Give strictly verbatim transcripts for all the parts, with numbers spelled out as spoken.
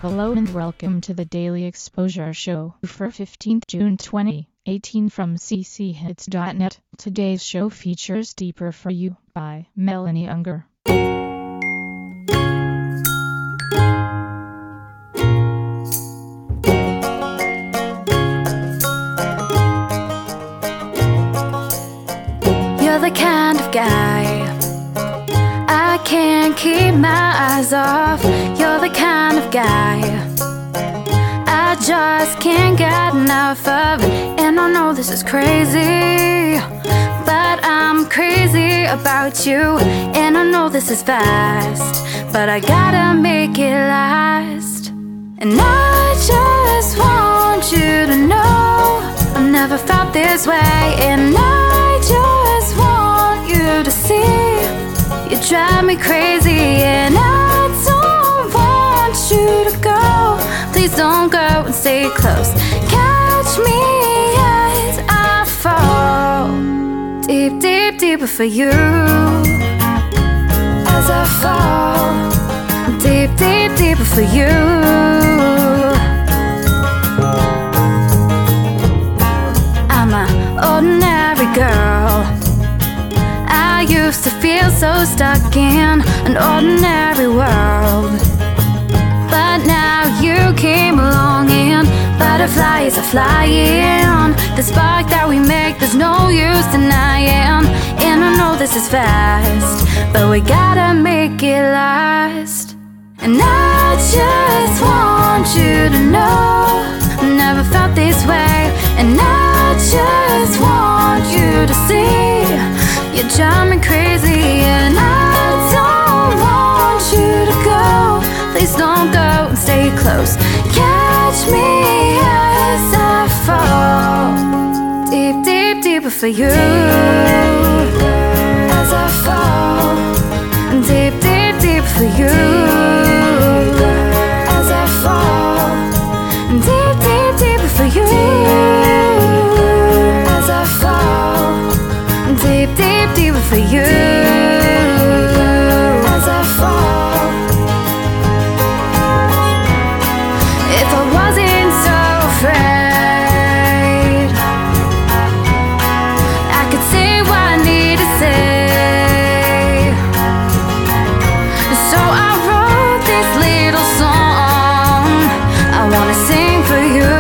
Hello and welcome to the Daily Exposure Show for fifteenth June twenty eighteen from c c hits dot net. Today's show features Deeper for You by Melanie Unger. You're the kind of guy I can't keep my eyes off. You're the kind of guy I just can't get enough of. And I know this is crazy, but I'm crazy about you. And I know this is fast, but I gotta make it last. And I just want you to know I've never felt this way. And I just want you to see you drive me crazy. And I don't want you to go. Please don't go and stay close. Catch me as I fall deep, deep, deeper for you. As I fall deep, deep, deeper for you. I'm an ordinary girl. I used to feel so stuck in an ordinary world, but now you came along and butterflies are flying. The spark that we make, there's no use denying. And I know this is fast, but we gotta make it last. And I just want you to know I've never felt this way. And I just want you to see you drive me crazy. And I don't want you to go. Please don't go and stay close. Catch me as I fall deep, deep, deeper for you. As I fall deep, deep, deeper for you. As I fall deep, deep, deeper for you. As I fall deep, deep, deeper for you. As I fall. If I wasn't so afraid, I could say what I need to say. So I wrote this little song I wanna sing for you.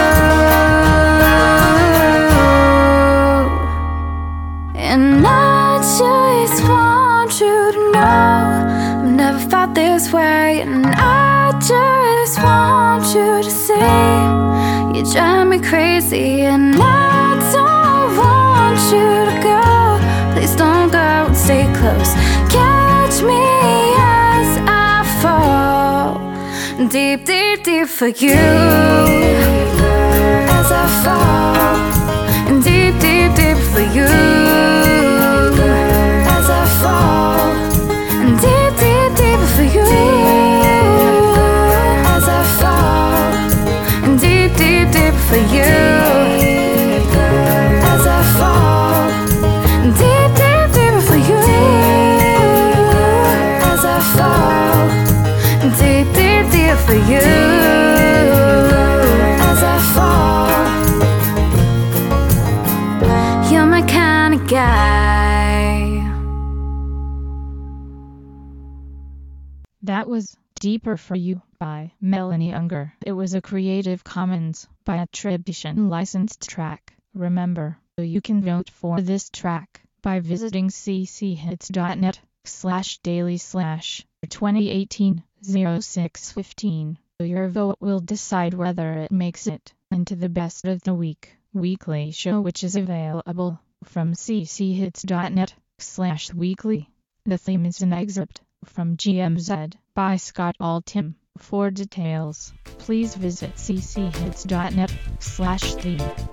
And I just want you to know I've never felt this way. And I just want you to see you drive me crazy. And I don't want you to go. Please don't go and stay close. Catch me as I fall deep, deep, deep for you. As I fall deep, deep, deep for you. As I fall deep, deep, deeper for you. As I fall deep, deep, deeper for you. As I fall deep, deep, deeper for you. As I fall deep, deep, deeper for you. As I fall. You're my kind of guy. That was Deeper for You by Melanie Unger. It was a Creative Commons by attribution licensed track. Remember, you can vote for this track by visiting c c hits dot net slash daily slash twenty eighteen oh six fifteen. Your vote will decide whether it makes it into the Best of the Week weekly show, which is available from c c hits dot net slash weekly. The theme is an excerpt from G M Z by Scott Altham. For details, please visit c c hits dot net slash theme.